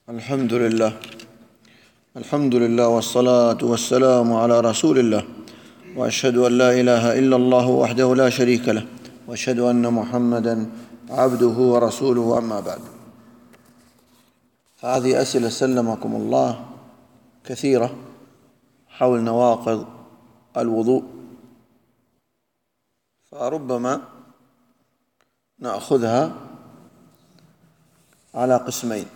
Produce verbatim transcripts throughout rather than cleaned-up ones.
الحمد لله الحمد لله والصلاة والسلام على رسول الله، وأشهد أن لا إله إلا الله وحده لا شريك له، وأشهد أن محمدًا عبده ورسوله، أما بعد. هذه أسئلة سلمكم الله كثيرة حول نواقض الوضوء، فربما نأخذها على قسمين.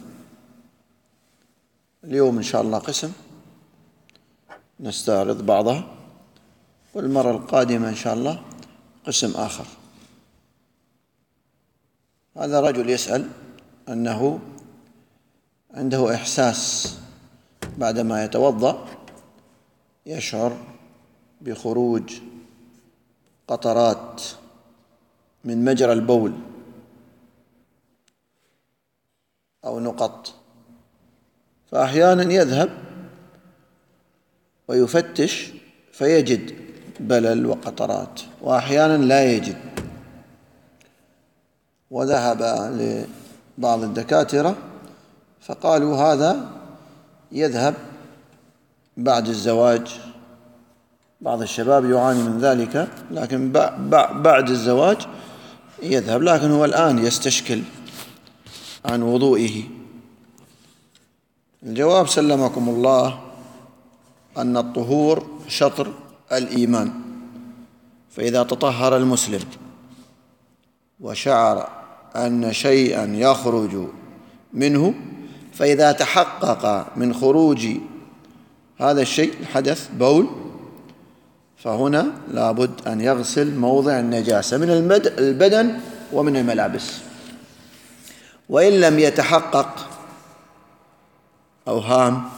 اليوم إن شاء الله قسم نستعرض بعضها، والمرة القادمة إن شاء الله قسم آخر. هذا رجل يسأل أنه عنده إحساس بعدما يتوضأ يشعر بخروج قطرات من مجرى البول أو نقط، فأحيانا يذهب ويفتش فيجد بلل وقطرات، وأحيانا لا يجد. وذهب لبعض الدكاترة فقالوا هذا يذهب بعد الزواج، بعض الشباب يعاني من ذلك، لكن بعد الزواج يذهب، لكن هو الآن يستشكل عن وضوئه. الجواب سلمكم الله أن الطهور شطر الإيمان، فإذا تطهر المسلم وشعر أن شيئا يخرج منه، فإذا تحقق من خروج هذا الشيء الحدث بول، فهنا لابد أن يغسل موضع النجاسة من البدن ومن الملابس. وإن لم يتحقق أوهام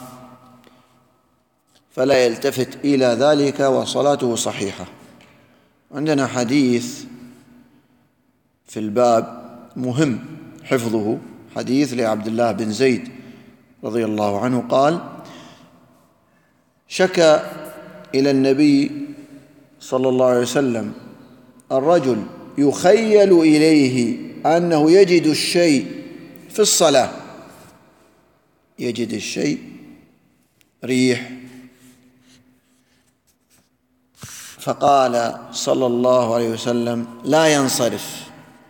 فلا يلتفت إلى ذلك وصلاته صحيحة. عندنا حديث في الباب مهم حفظه، حديث لعبد الله بن زيد رضي الله عنه قال: شكى إلى النبي صلى الله عليه وسلم الرجل يخيل إليه أنه يجد الشيء في الصلاة، يجد الشيء ريح، فقال صلى الله عليه وسلم: لا ينصرف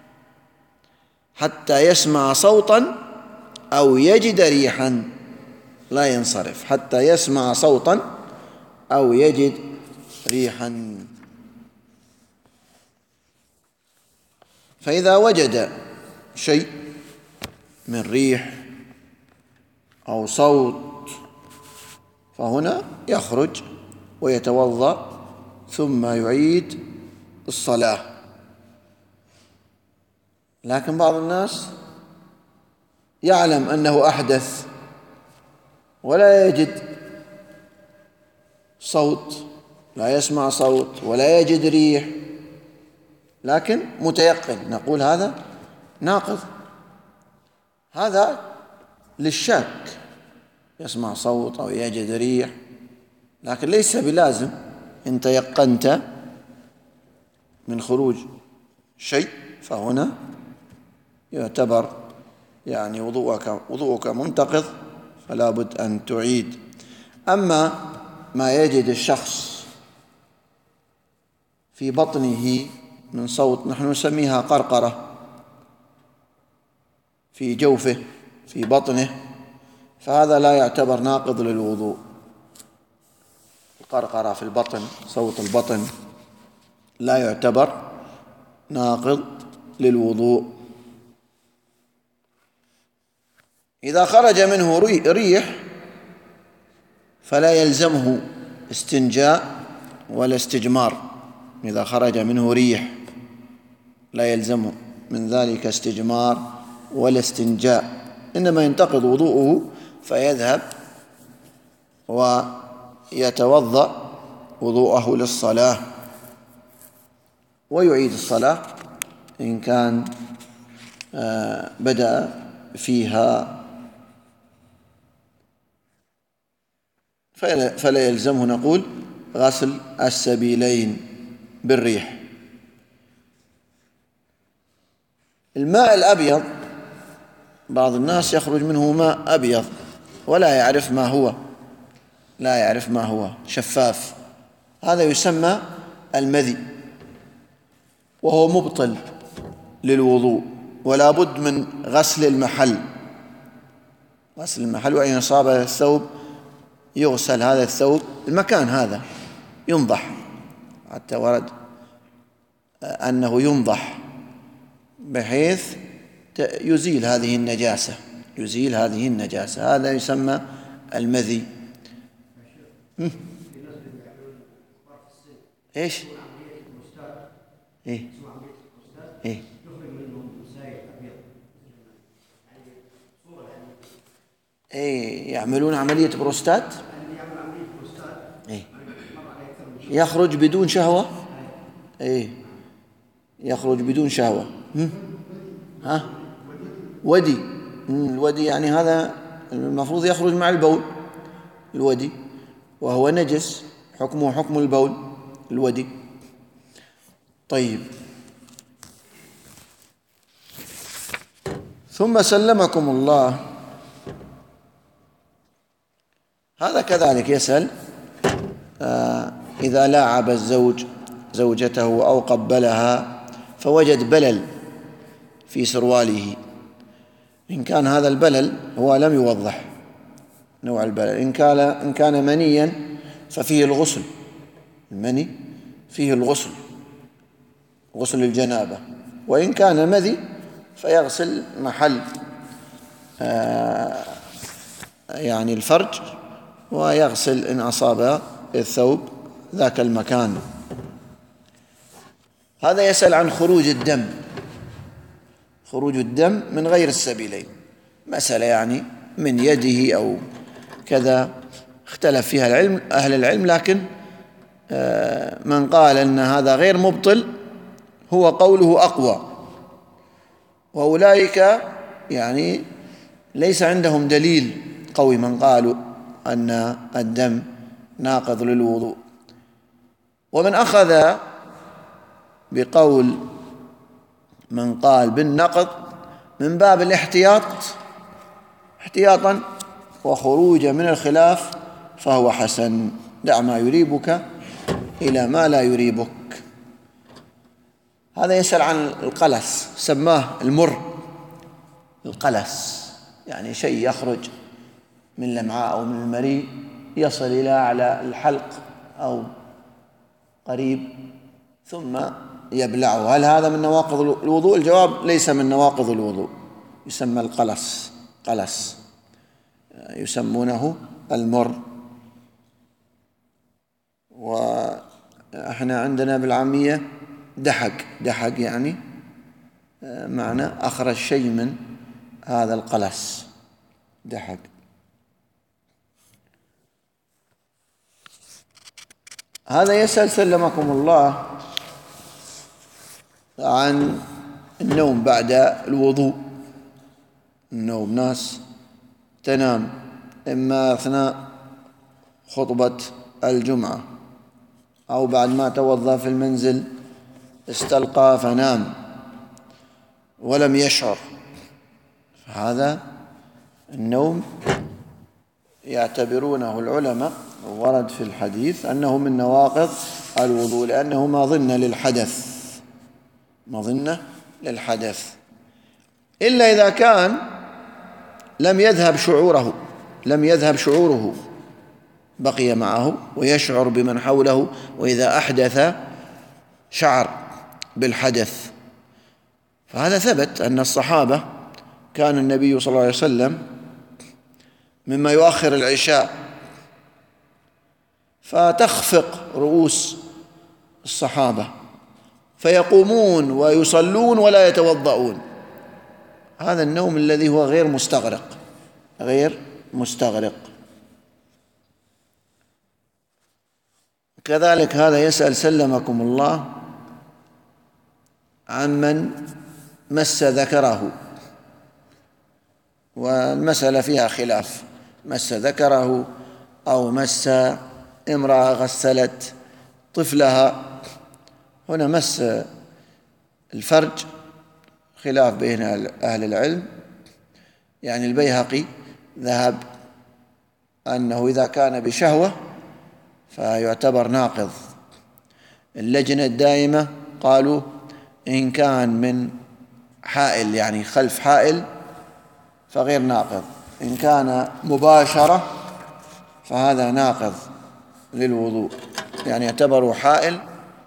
حتى يسمع صوتا أو يجد ريحا. لا ينصرف حتى يسمع صوتا أو يجد ريحا. فإذا وجد شيء من ريح أو صوت فهنا يخرج ويتوضأ ثم يعيد الصلاة. لكن بعض الناس يعلم أنه أحدث ولا يجد صوت، لا يسمع صوت ولا يجد ريح، لكن متيقن، نقول هذا ناقض. هذا للشك، يسمع صوت أو يجد ريح، لكن ليس بلازم. إن تيقنت من خروج شيء فهنا يعتبر يعني وضوءك وضوءك منتقض، فلا بد أن تعيد. أما ما يجد الشخص في بطنه من صوت، نحن نسميها قرقرة في جوفه في بطنه، فهذا لا يعتبر ناقض للوضوء. القرقرة في البطن، صوت البطن، لا يعتبر ناقض للوضوء. إذا خرج منه ريح فلا يلزمه استنجاء ولا استجمار. إذا خرج منه ريح لا يلزمه من ذلك استجمار ولا استنجاء، إنما ينتقض وضوءه فيذهب ويتوضأ وضوءه للصلاة ويعيد الصلاة إن كان بدأ فيها، فلا يلزمه نقول غسل السبيلين بالريح. الماء الأبيض بعض الناس يخرج منه ماء أبيض ولا يعرف ما هو، لا يعرف ما هو، شفاف، هذا يسمى المذي، وهو مبطل للوضوء، ولا بد من غسل المحل، غسل المحل، وإن أصاب الثوب يغسل هذا الثوب، المكان هذا ينضح، حتى ورد أنه ينضح بحيث يزيل هذه النجاسة، يزيل هذه النجاسة، هذا يسمى المذي. ايش؟ ايه ايه ايه يعملون عملية بروستات؟ ايه يخرج بدون شهوة؟ ايه يخرج بدون شهوة. ها ودي، الودي يعني هذا المفروض يخرج مع البول، الودي وهو نجس، حكمه حكم البول الودي. طيب، ثم سلمكم الله، هذا كذلك يسأل آه إذا لاعب الزوج زوجته أو قبلها فوجد بلل في سرواله، إن كان هذا البلل هو لم يوضح نوع البلل، إن كان إن كان منيا ففيه الغسل، المني فيه الغسل، غسل الجنابة، وإن كان مذي فيغسل محل آه يعني الفرج، ويغسل إن أصاب الثوب ذاك المكان. هذا يسأل عن خروج الدم، خروج الدم من غير السبيلين، مسألة يعني من يده أو كذا، اختلف فيها العلم أهل العلم، لكن من قال أن هذا غير مبطل هو قوله أقوى، وأولئك يعني ليس عندهم دليل قوي من قالوا أن الدم ناقض للوضوء. ومن أخذ بقول من قال بالنقض من باب الاحتياط احتياطا وخروجا من الخلاف فهو حسن، دع ما يريبك إلى ما لا يريبك. هذا يسأل عن القلس، سماه المر، القلس يعني شيء يخرج من الأمعاء أو من المريء يصل إلى أعلى الحلق أو قريب ثم يبلعه، هل هذا من نواقض الوضوء؟ الجواب ليس من نواقض الوضوء، يسمى القلس، قلس يسمونه المر. وإحنا عندنا بالعامية دحق، دحق يعني معنى أخرج شيء من هذا القلس، دحق. هذا يسأل سلمكم الله عن النوم بعد الوضوء، النوم، ناس تنام إما أثناء خطبة الجمعة أو بعد ما توضأ في المنزل استلقى فنام ولم يشعر، هذا النوم يعتبرونه العلماء ورد في الحديث أنه من نواقض الوضوء، لأنه مظنة للحدث، مظنة للحدث، إلا إذا كان لم يذهب شعوره، لم يذهب شعوره بقي معه ويشعر بمن حوله، وإذا أحدث شعر بالحدث. فهذا ثبت أن الصحابة كان النبي صلى الله عليه وسلم مما يؤخر العشاء فتخفق رؤوس الصحابة فيقومون ويصلون ولا يتوضؤون، هذا النوم الذي هو غير مستغرق، غير مستغرق. كذلك هذا يسأل سلمكم الله عن من مس ذكره، والمسألة فيها خلاف، مس ذكره أو مس امرأة غسلت طفلها، هنا مس الفرج خلاف بين أهل العلم، يعني البيهقي ذهب أنه إذا كان بشهوة فيعتبر ناقض. اللجنة الدائمة قالوا إن كان من حائل يعني خلف حائل فغير ناقض، إن كان مباشرة فهذا ناقض للوضوء، يعني يعتبر حائل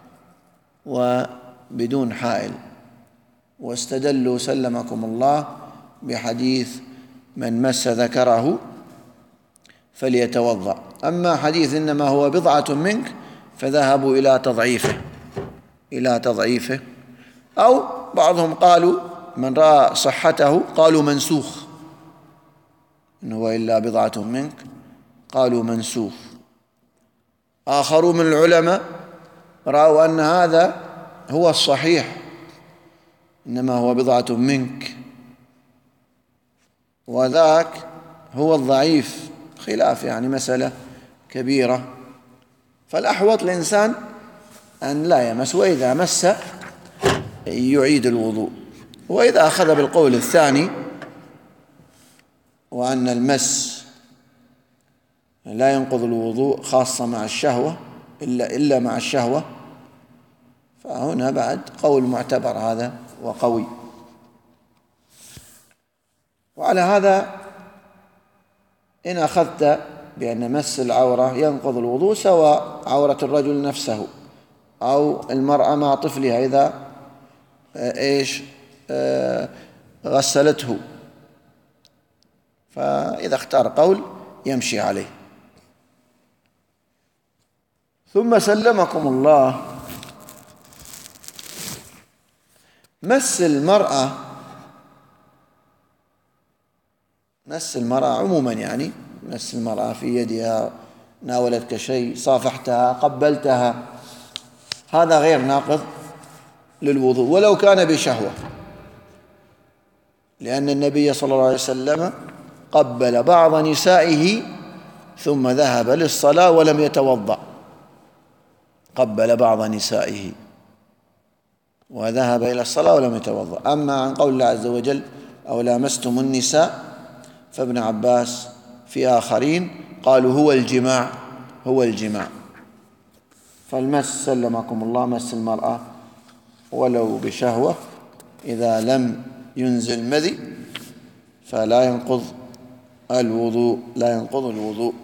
وبدون حائل. واستدلوا سلمكم الله بحديث من مس ذكره فليتوضأ. أما حديث إنما هو بضعة منك فذهبوا إلى تضعيفه إلى تضعيفه أو بعضهم قالوا من رأى صحته قالوا منسوخ، إن هو إلا بضعة منك قالوا منسوخ. آخرون من العلماء رأوا أن هذا هو الصحيح، إنما هو بضعة منك، وذاك هو الضعيف، خلاف يعني مسألة كبيرة. فالأحوط الإنسان أن لا يمس، وإذا مس يعيد الوضوء. وإذا أخذ بالقول الثاني وأن المس لا ينقض الوضوء خاصة مع الشهوة إلا إلا مع الشهوة، فهنا بعد قول معتبر هذا وقوي. وعلى هذا إن أخذت بأن مس العورة ينقض الوضوء، سواء عورة الرجل نفسه أو المرأة مع طفلها إذا إيش آه غسلته، فإذا اختار قول يمشي عليه. ثم سلمكم الله مس المرأة مس المرأة عموما، يعني مس المرأة في يدها، ناولتك شيء، صافحتها، قبلتها، هذا غير ناقض للوضوء ولو كان بشهوة، لأن النبي صلى الله عليه وسلم قبل بعض نسائه ثم ذهب للصلاة ولم يتوضأ. قبل بعض نسائه وذهب إلى الصلاة ولم يتوضأ. أما عن قول الله عز وجل أو لامستم النساء، فابن عباس في آخرين قالوا هو الجماع هو الجماع. فالمس سلمكم الله مس المرأة ولو بشهوة إذا لم ينزل مذي فلا ينقض الوضوء لا ينقض الوضوء.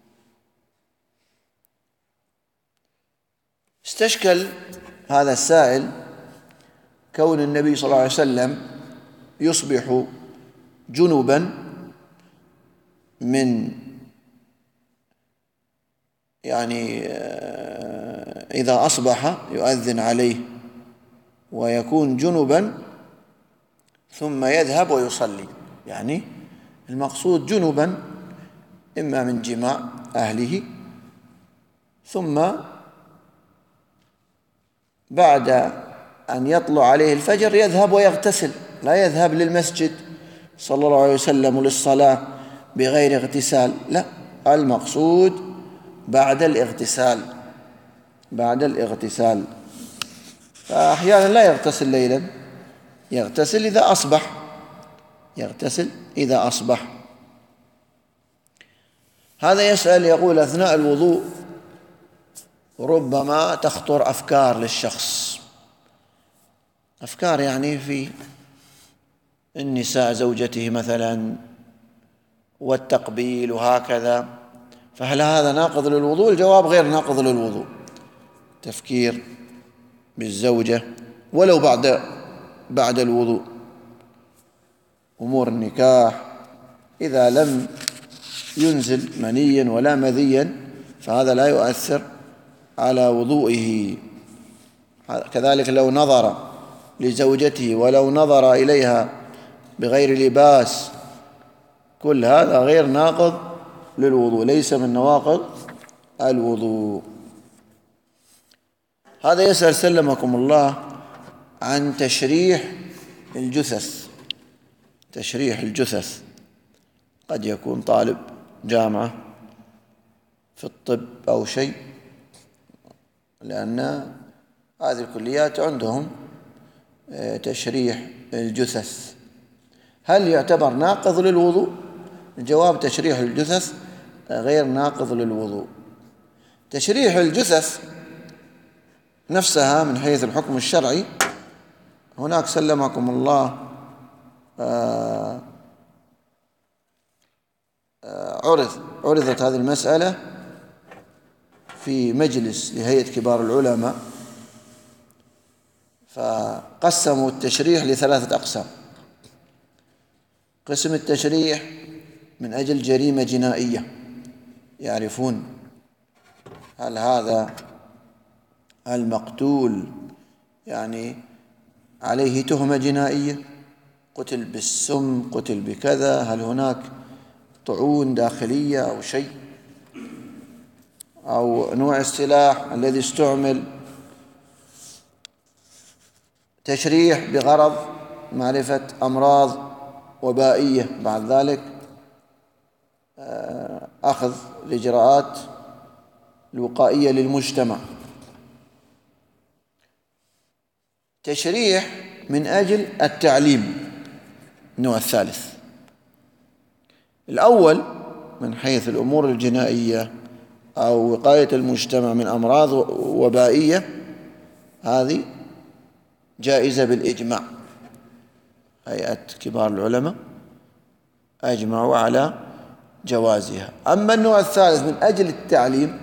استشكل هذا السائل كون النبي صلى الله عليه وسلم يصبح جنبا من يعني إذا أصبح يؤذن عليه ويكون جنبا ثم يذهب ويصلي، يعني المقصود جنبا إما من جماع أهله ثم بعد أن يطلع عليه الفجر يذهب ويغتسل، لا يذهب للمسجد صلى الله عليه وسلم للصلاة بغير اغتسال، لا، المقصود بعد الاغتسال بعد الاغتسال. فأحيانا لا يغتسل ليلا، يغتسل إذا أصبح يغتسل إذا أصبح. هذا يسأل يقول أثناء الوضوء ربما تخطر أفكار للشخص، أفكار يعني في النساء زوجته مثلا والتقبيل وهكذا، فهل هذا ناقض للوضوء؟ الجواب غير ناقض للوضوء. تفكير بالزوجة ولو بعد بعد الوضوء، أمور النكاح إذا لم ينزل منيا ولا مذيا فهذا لا يؤثر على وضوئه. كذلك لو نظر لزوجته ولو نظر إليها بغير لباس، كل هذا غير ناقض للوضوء، ليس من نواقض الوضوء. هذا يسأل سلمكم الله عن تشريح الجثث. تشريح الجثث قد يكون طالب جامعة في الطب أو شيء، لأن هذه الكليات عندهم تشريح الجثث. هل يعتبر ناقض للوضوء؟ الجواب: تشريح الجثث غير ناقض للوضوء. تشريح الجثث نفسها من حيث الحكم الشرعي، هناك سلمكم الله آه آه عرض عرضت هذه المسألة في مجلس لهيئة كبار العلماء، فقسموا التشريح لثلاثة أقسام. قسم التشريح من أجل جريمة جنائية، يعرفون هل هذا المقتول يعني عليه تهمة جنائية، قتل بالسم، قتل بكذا، هل هناك طعون داخلية أو شيء، أو نوع السلاح الذي استعمل. تشريح بغرض معرفة أمراض وبائية، بعد ذلك أخذ الإجراءات الوقائية للمجتمع. تشريح من أجل التعليم، النوع الثالث. الأول من حيث الأمور الجنائية أو وقاية المجتمع من أمراض وبائية، هذه جائزة بالإجماع، هيئة كبار العلماء أجمعوا على جوازها. أما النوع الثالث من أجل التعليم،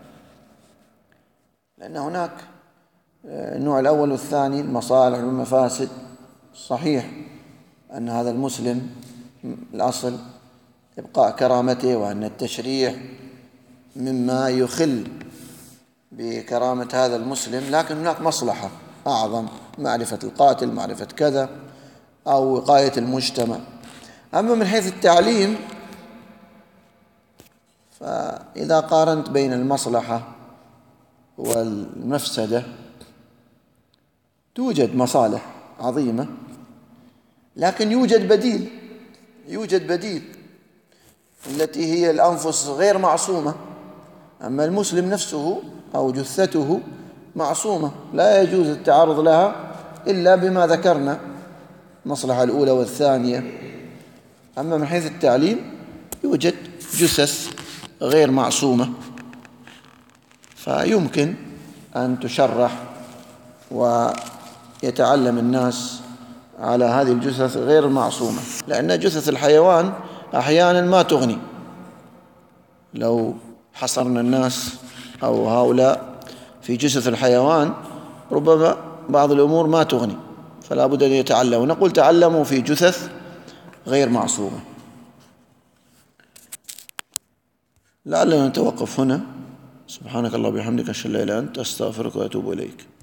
لأن هناك النوع الأول والثاني المصالح والمفاسد، صحيح أن هذا المسلم الأصل إبقاء كرامته، وأن التشريح مما يخل بكرامة هذا المسلم، لكن هناك مصلحة أعظم، معرفة القاتل، معرفة كذا، أو وقاية المجتمع. أما من حيث التعليم، فإذا قارنت بين المصلحة والمفسدة توجد مصالح عظيمة، لكن يوجد بديل يوجد بديل التي هي الأنفس غير معصومة. أما المسلم نفسه أو جثته معصومة، لا يجوز التعرض لها إلا بما ذكرنا، المصلحة الأولى والثانية. أما من حيث التعليم يوجد جثث غير معصومة، فيمكن أن تشرح ويتعلم الناس على هذه الجثث غير المعصومة، لأن جثث الحيوان أحيانا ما تغني. لو حصرنا الناس أو هؤلاء في جثث الحيوان ربما بعض الأمور ما تغني، فلا بد أن يتعلموا. نقول تعلموا في جثث غير معصومة. لعلنا نتوقف هنا. سبحانك اللهم وبحمدك، أشهد أن لا إله إلا أنت، أستغفرك وأتوب إليك.